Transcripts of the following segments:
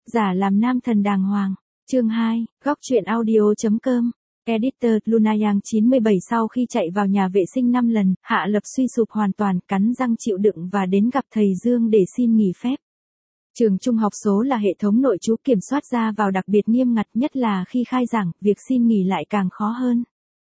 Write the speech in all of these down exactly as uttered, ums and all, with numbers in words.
Giả làm nam thần đàng hoàng. Chương hai, góc truyện audio.com. Editor Lunayang chín mươi bảy. Sau khi chạy vào nhà vệ sinh năm lần, Hạ Lập suy sụp hoàn toàn, cắn răng chịu đựng và đến gặp thầy Dương để xin nghỉ phép. Trường trung học số là hệ thống nội trú kiểm soát ra vào đặc biệt nghiêm ngặt, nhất là khi khai giảng, việc xin nghỉ lại càng khó hơn.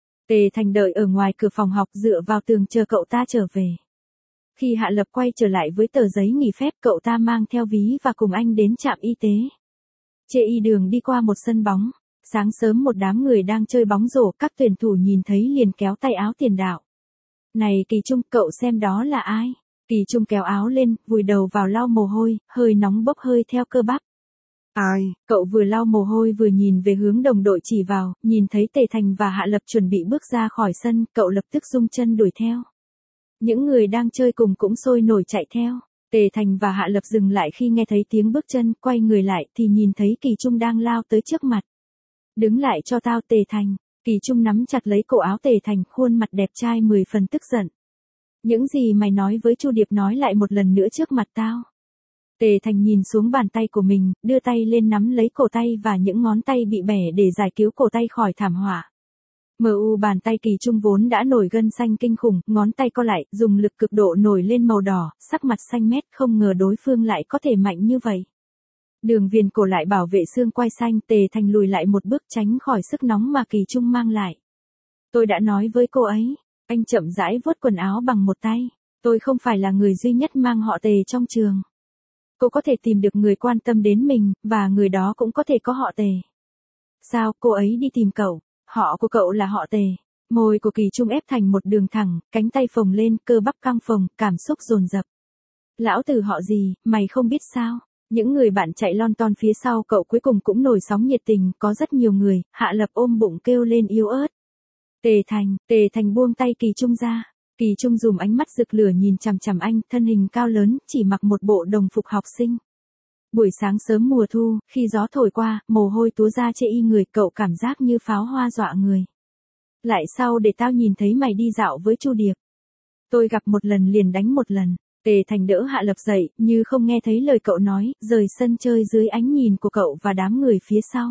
Tề Thành đợi ở ngoài cửa phòng học dựa vào tường chờ cậu ta trở về. Khi Hạ Lập quay trở lại với tờ giấy nghỉ phép, cậu ta mang theo ví và cùng anh đến trạm y tế. Chê y đường đi qua một sân bóng. Sáng sớm một đám người đang chơi bóng rổ, các tuyển thủ nhìn thấy liền kéo tay áo tiền đạo. Này Kỳ Trung, cậu xem đó là ai? Kỳ Trung kéo áo lên, vùi đầu vào lau mồ hôi, hơi nóng bốc hơi theo cơ bắp. Ai? Cậu vừa lau mồ hôi vừa nhìn về hướng đồng đội chỉ vào, nhìn thấy Tề Thành và Hạ Lập chuẩn bị bước ra khỏi sân, cậu lập tức rung chân đuổi theo. Những người đang chơi cùng cũng sôi nổi chạy theo. Tề Thành và Hạ Lập dừng lại khi nghe thấy tiếng bước chân, quay người lại thì nhìn thấy Kỳ Trung đang lao tới trước mặt. Đứng lại cho tao Tề Thành. Kỳ Trung nắm chặt lấy cổ áo Tề Thành, khuôn mặt đẹp trai mười phần tức giận. Những gì mày nói với Chu Điệp nói lại một lần nữa trước mặt tao. Tề Thành nhìn xuống bàn tay của mình, đưa tay lên nắm lấy cổ tay và những ngón tay bị bẻ để giải cứu cổ tay khỏi thảm họa. Mờ u bàn tay Kỳ Trung vốn đã nổi gân xanh kinh khủng, ngón tay co lại, dùng lực cực độ nổi lên màu đỏ, sắc mặt xanh mét, không ngờ đối phương lại có thể mạnh như vậy. Đường viền cổ lại bảo vệ xương quai xanh, Tề Thành lùi lại một bước tránh khỏi sức nóng mà Kỳ Trung mang lại. Tôi đã nói với cô ấy, anh chậm rãi vuốt quần áo bằng một tay. Tôi không phải là người duy nhất mang họ Tề trong trường. Cô có thể tìm được người quan tâm đến mình, và người đó cũng có thể có họ Tề. Sao cô ấy đi tìm cậu? Họ của cậu là họ Tề. Môi của Kỳ Trung ép thành một đường thẳng, cánh tay phồng lên, cơ bắp căng phồng, cảm xúc dồn dập. Lão tử họ gì, mày không biết sao? Những người bạn chạy lon ton phía sau cậu cuối cùng cũng nổi sóng nhiệt tình, có rất nhiều người. Hạ Lập ôm bụng kêu lên yếu ớt. Tề Thành, Tề Thành buông tay Kỳ Trung ra. Kỳ Trung dùng ánh mắt rực lửa nhìn chằm chằm anh, thân hình cao lớn, chỉ mặc một bộ đồng phục học sinh. Buổi sáng sớm mùa thu, khi gió thổi qua, mồ hôi túa ra chê y người, cậu cảm giác như pháo hoa dọa người. Lại sau để tao nhìn thấy mày đi dạo với Chu Điệp. Tôi gặp một lần liền đánh một lần. Tề Thành đỡ Hạ Lập dậy, như không nghe thấy lời cậu nói, rời sân chơi dưới ánh nhìn của cậu và đám người phía sau.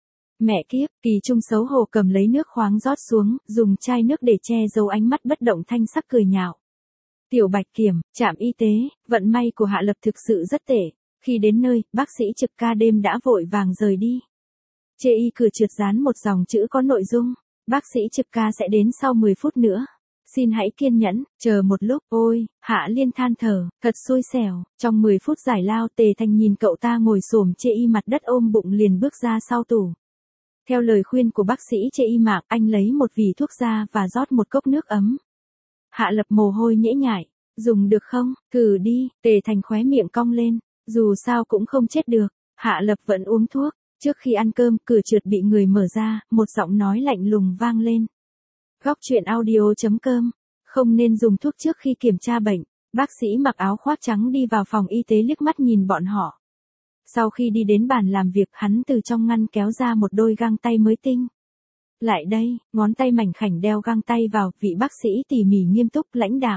Mẹ kiếp, Kỳ Trung xấu hổ cầm lấy nước khoáng rót xuống, dùng chai nước để che giấu ánh mắt bất động thanh sắc cười nhạo. Tiểu Bạch Kiểm, trạm y tế, vận may của Hạ Lập thực sự rất tệ. Khi đến nơi, bác sĩ trực ca đêm đã vội vàng rời đi. Chê y cửa trượt dán một dòng chữ có nội dung. Bác sĩ trực ca sẽ đến sau mười phút nữa. Xin hãy kiên nhẫn, chờ một lúc. Ôi, Hạ Liên than thở, thật xui xẻo. Trong mười phút giải lao, Tề Thành nhìn cậu ta ngồi xổm chê y mặt đất ôm bụng liền bước ra sau tủ. Theo lời khuyên của bác sĩ chê y Mạc, anh lấy một vỉ thuốc ra và rót một cốc nước ấm. Hạ Lập mồ hôi nhễ nhại. Dùng được không? Thử đi. Tề Thành khóe miệng cong lên. Dù sao cũng không chết được. Hạ Lập vẫn uống thuốc. Trước khi ăn cơm, cửa trượt bị người mở ra, một giọng nói lạnh lùng vang lên. Góc truyện audio.com. Không nên dùng thuốc trước khi kiểm tra bệnh. Bác sĩ mặc áo khoác trắng đi vào phòng y tế liếc mắt nhìn bọn họ. Sau khi đi đến bàn làm việc, hắn từ trong ngăn kéo ra một đôi găng tay mới tinh. Lại đây, ngón tay mảnh khảnh đeo găng tay vào, vị bác sĩ tỉ mỉ nghiêm túc lãnh đạm.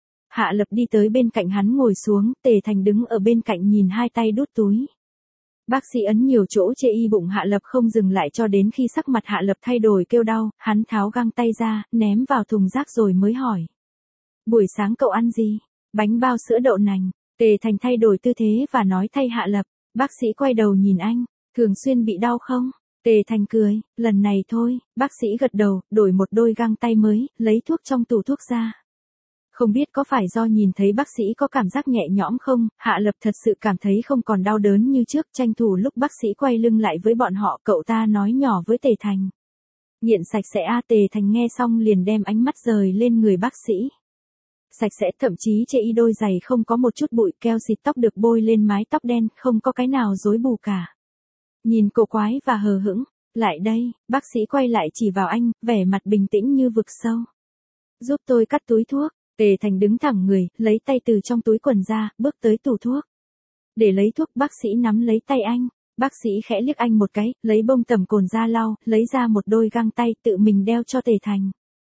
Hạ Lập đi tới bên cạnh hắn ngồi xuống, Tề Thành đứng ở bên cạnh nhìn hai tay đút túi. Bác sĩ ấn nhiều chỗ chê y bụng Hạ Lập không dừng lại cho đến khi sắc mặt Hạ Lập thay đổi kêu đau, hắn tháo găng tay ra, ném vào thùng rác rồi mới hỏi. Buổi sáng cậu ăn gì? Bánh bao sữa đậu nành. Tề Thành thay đổi tư thế và nói thay Hạ Lập. Bác sĩ quay đầu nhìn anh, thường xuyên bị đau không? Tề Thành cười, lần này thôi. Bác sĩ gật đầu, đổi một đôi găng tay mới, lấy thuốc trong tủ thuốc ra. Không biết có phải do nhìn thấy bác sĩ có cảm giác nhẹ nhõm không, Hạ Lập thật sự cảm thấy không còn đau đớn như trước, tranh thủ lúc bác sĩ quay lưng lại với bọn họ, cậu ta nói nhỏ với Tề Thành. Nghiện sạch sẽ a. Tề Thành nghe xong liền đem ánh mắt rời lên người bác sĩ. Sạch sẽ, thậm chí chê y đôi giày không có một chút bụi, keo xịt tóc được bôi lên mái tóc đen, không có cái nào rối bù cả. Nhìn cổ quái và hờ hững, lại đây, bác sĩ quay lại chỉ vào anh, vẻ mặt bình tĩnh như vực sâu. Giúp tôi cắt túi thuốc. Tề Thành đứng thẳng người, lấy tay từ trong túi quần ra, bước tới tủ thuốc. Để lấy thuốc, bác sĩ nắm lấy tay anh. Bác sĩ khẽ liếc anh một cái, lấy bông tẩm cồn ra lau, lấy ra một đôi găng tay tự mình đeo cho Tề Thành.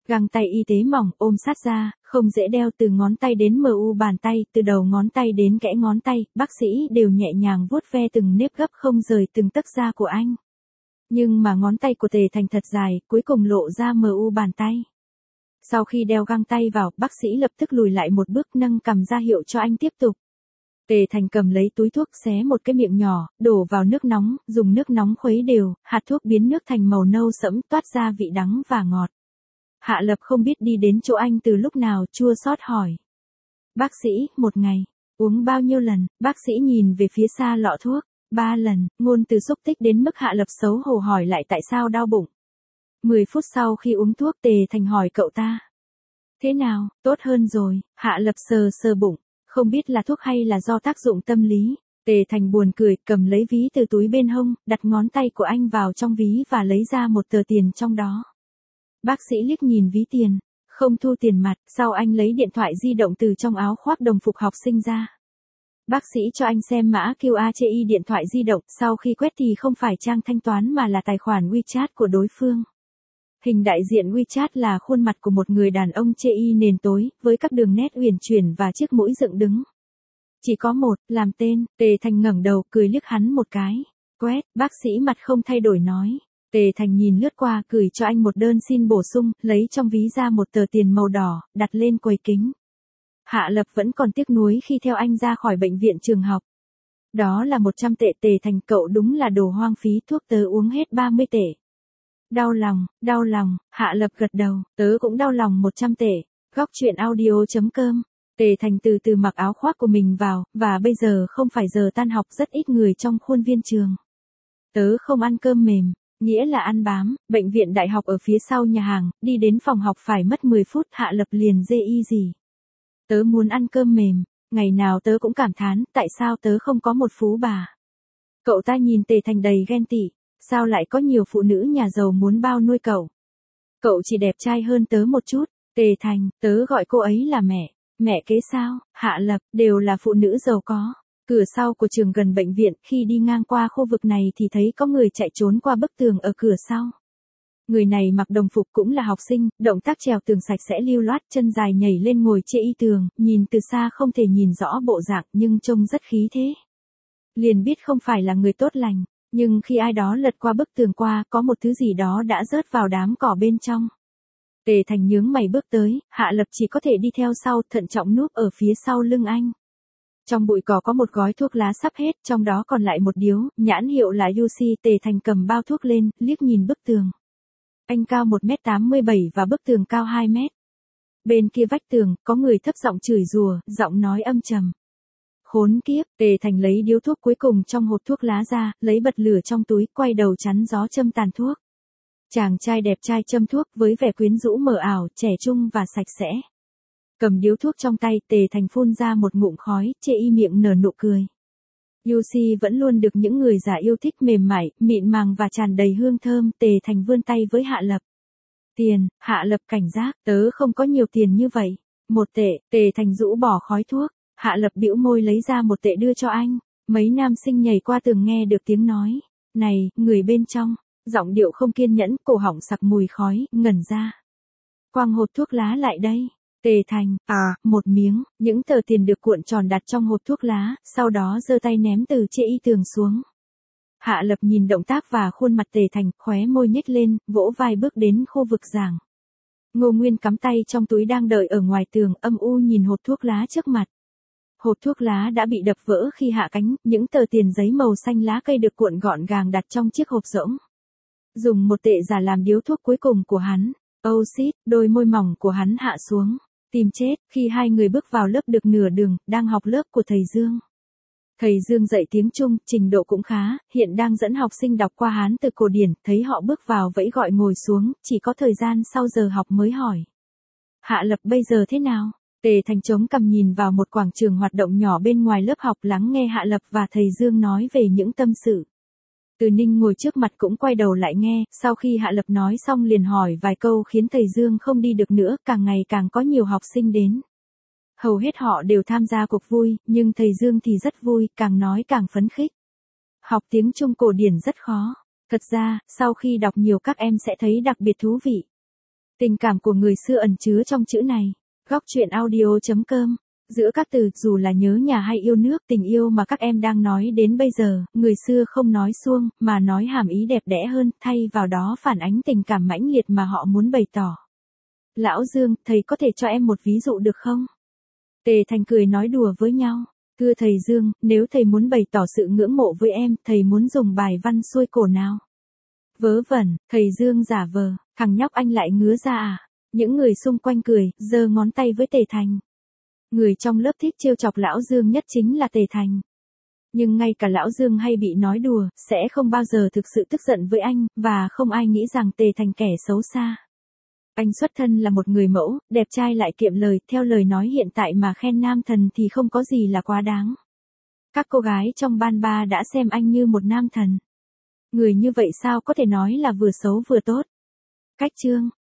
Găng tay y tế mỏng, ôm sát ra, không dễ đeo, từ ngón tay đến mu bàn tay, từ đầu ngón tay đến kẽ ngón tay, bác sĩ đều nhẹ nhàng vuốt ve từng nếp gấp không rời từng tấc da của anh. Nhưng mà ngón tay của Tề Thành thật dài, cuối cùng lộ ra mu bàn tay. Sau khi đeo găng tay vào, bác sĩ lập tức lùi lại một bước, nâng cằm ra hiệu cho anh tiếp tục. Tề Thành cầm lấy túi thuốc, xé một cái miệng nhỏ, đổ vào nước nóng, dùng nước nóng khuấy đều, hạt thuốc biến nước thành màu nâu sẫm, toát ra vị đắng và ngọt. Hạ Lập không biết đi đến chỗ anh từ lúc nào, chua xót hỏi. Bác sĩ, một ngày, uống bao nhiêu lần? Bác sĩ nhìn về phía xa lọ thuốc. Ba lần, ngôn từ xúc tích đến mức Hạ Lập xấu hổ hỏi lại tại sao đau bụng. Mười phút sau khi uống thuốc, Tề Thành hỏi cậu ta. Thế nào, tốt hơn rồi? Hạ Lập sờ sờ bụng, không biết là thuốc hay là do tác dụng tâm lý. Tề Thành buồn cười, cầm lấy ví từ túi bên hông, đặt ngón tay của anh vào trong ví và lấy ra một tờ tiền trong đó. Bác sĩ liếc nhìn ví tiền, không thu tiền mặt, sau anh lấy điện thoại di động từ trong áo khoác đồng phục học sinh ra. Bác sĩ cho anh xem mã quy rờ trên điện thoại di động, sau khi quét thì không phải trang thanh toán mà là tài khoản WeChat của đối phương. Hình đại diện WeChat là khuôn mặt của một người đàn ông chê y nền tối, với các đường nét uyển chuyển và chiếc mũi dựng đứng. Chỉ có một, làm tên, Tề Thành ngẩng đầu, cười liếc hắn một cái. Quét, bác sĩ mặt không thay đổi nói. Tề Thành nhìn lướt qua, gửi cho anh một đơn xin bổ sung, lấy trong ví ra một tờ tiền màu đỏ, đặt lên quầy kính. Hạ Lập vẫn còn tiếc nuối khi theo anh ra khỏi bệnh viện trường học. Đó là một trăm tệ. Tề Thành, cậu đúng là đồ hoang phí, thuốc tớ uống hết ba mươi tệ. Đau lòng, đau lòng, Hạ Lập gật đầu, tớ cũng đau lòng một trăm tệ. Góc truyện audio chấm com. Tề Thành từ từ mặc áo khoác của mình vào, và bây giờ không phải giờ tan học, rất ít người trong khuôn viên trường. Tớ không ăn cơm mềm, nghĩa là ăn bám, bệnh viện đại học ở phía sau nhà hàng, đi đến phòng học phải mất mười phút. Hạ Lập liền dê y gì. Tớ muốn ăn cơm mềm, ngày nào tớ cũng cảm thán, tại sao tớ không có một phú bà. Cậu ta nhìn Tề Thành đầy ghen tị, sao lại có nhiều phụ nữ nhà giàu muốn bao nuôi cậu. Cậu chỉ đẹp trai hơn tớ một chút. Tề Thành, tớ gọi cô ấy là mẹ, mẹ kế sao? Hạ Lập, đều là phụ nữ giàu có. Cửa sau của trường gần bệnh viện, khi đi ngang qua khu vực này thì thấy có người chạy trốn qua bức tường ở cửa sau. Người này mặc đồng phục, cũng là học sinh, động tác trèo tường sạch sẽ lưu loát, chân dài nhảy lên ngồi chê y tường, nhìn từ xa không thể nhìn rõ bộ dạng nhưng trông rất khí thế. Liền biết không phải là người tốt lành, nhưng khi ai đó lật qua bức tường qua, có một thứ gì đó đã rớt vào đám cỏ bên trong. Tề Thành nhướng mày bước tới, Hạ Lập chỉ có thể đi theo sau, thận trọng núp ở phía sau lưng anh. Trong bụi cỏ có một gói thuốc lá sắp hết, trong đó còn lại một điếu, nhãn hiệu là u xê. Tề Thành cầm bao thuốc lên, liếc nhìn bức tường. Anh cao một mét tám mươi bảy và bức tường cao hai mét. Bên kia vách tường, có người thấp giọng chửi rủa, giọng nói âm trầm. Khốn kiếp. Tề Thành lấy điếu thuốc cuối cùng trong hộp thuốc lá ra, lấy bật lửa trong túi, quay đầu chắn gió châm tàn thuốc. Chàng trai đẹp trai châm thuốc với vẻ quyến rũ mờ ảo, trẻ trung và sạch sẽ. Cầm điếu thuốc trong tay, Tề Thành phun ra một ngụm khói, chê y miệng nở nụ cười. u xê vẫn luôn được những người già yêu thích, mềm mại, mịn màng và tràn đầy hương thơm. Tề Thành vươn tay với Hạ Lập. Tiền. Hạ Lập cảnh giác, tớ không có nhiều tiền như vậy. Một tệ. Tề Thành rũ bỏ khói thuốc. Hạ Lập bĩu môi lấy ra một tệ đưa cho anh. Mấy nam sinh nhảy qua tường nghe được tiếng nói. Này, người bên trong. Giọng điệu không kiên nhẫn, cổ họng sặc mùi khói, ngẩn ra. Quăng hộp thuốc lá lại đây. Tề Thành, à, một miếng, những tờ tiền được cuộn tròn đặt trong hộp thuốc lá, sau đó giơ tay ném từ chê y tường xuống. Hạ Lập nhìn động tác và khuôn mặt Tề Thành, khóe môi nhếch lên, vỗ vai bước đến khu vực giảng. Ngô Nguyên cắm tay trong túi đang đợi ở ngoài tường, âm u nhìn hộp thuốc lá trước mặt. Hộp thuốc lá đã bị đập vỡ khi hạ cánh, những tờ tiền giấy màu xanh lá cây được cuộn gọn gàng đặt trong chiếc hộp rỗng. Dùng một tệ giả làm điếu thuốc cuối cùng của hắn. Oh shit, đôi môi mỏng của hắn hạ xuống. Tìm chết, khi hai người bước vào lớp được nửa đường, đang học lớp của thầy Dương. Thầy Dương dạy tiếng Trung, trình độ cũng khá, hiện đang dẫn học sinh đọc qua Hán từ cổ điển, thấy họ bước vào vẫy gọi ngồi xuống, chỉ có thời gian sau giờ học mới hỏi. Hạ Lập bây giờ thế nào? Tề Thành chống cằm nhìn vào một quảng trường hoạt động nhỏ bên ngoài lớp học, lắng nghe Hạ Lập và thầy Dương nói về những tâm sự. Từ Ninh ngồi trước mặt cũng quay đầu lại nghe, sau khi Hạ Lập nói xong liền hỏi vài câu khiến thầy Dương không đi được nữa, càng ngày càng có nhiều học sinh đến. Hầu hết họ đều tham gia cuộc vui, nhưng thầy Dương thì rất vui, càng nói càng phấn khích. Học tiếng Trung cổ điển rất khó. Thật ra, sau khi đọc nhiều các em sẽ thấy đặc biệt thú vị. Tình cảm của người xưa ẩn chứa trong chữ này. Góc truyện audio.com. Giữa các từ dù là nhớ nhà hay yêu nước, tình yêu mà các em đang nói đến bây giờ, người xưa không nói suông, mà nói hàm ý đẹp đẽ hơn, thay vào đó phản ánh tình cảm mãnh liệt mà họ muốn bày tỏ. Lão Dương, thầy có thể cho em một ví dụ được không? Tề Thành cười nói đùa với nhau. Thưa thầy Dương, nếu thầy muốn bày tỏ sự ngưỡng mộ với em, thầy muốn dùng bài văn xuôi cổ nào? Vớ vẩn, thầy Dương giả vờ, thằng nhóc anh lại ngứa ra à? Những người xung quanh cười, giơ ngón tay với Tề Thành. Người trong lớp thích trêu chọc Lão Dương nhất chính là Tề Thành. Nhưng ngay cả Lão Dương hay bị nói đùa, sẽ không bao giờ thực sự tức giận với anh, và không ai nghĩ rằng Tề Thành kẻ xấu xa. Anh xuất thân là một người mẫu, đẹp trai lại kiệm lời, theo lời nói hiện tại mà khen nam thần thì không có gì là quá đáng. Các cô gái trong ban ba đã xem anh như một nam thần. Người như vậy sao có thể nói là vừa xấu vừa tốt? Cách chương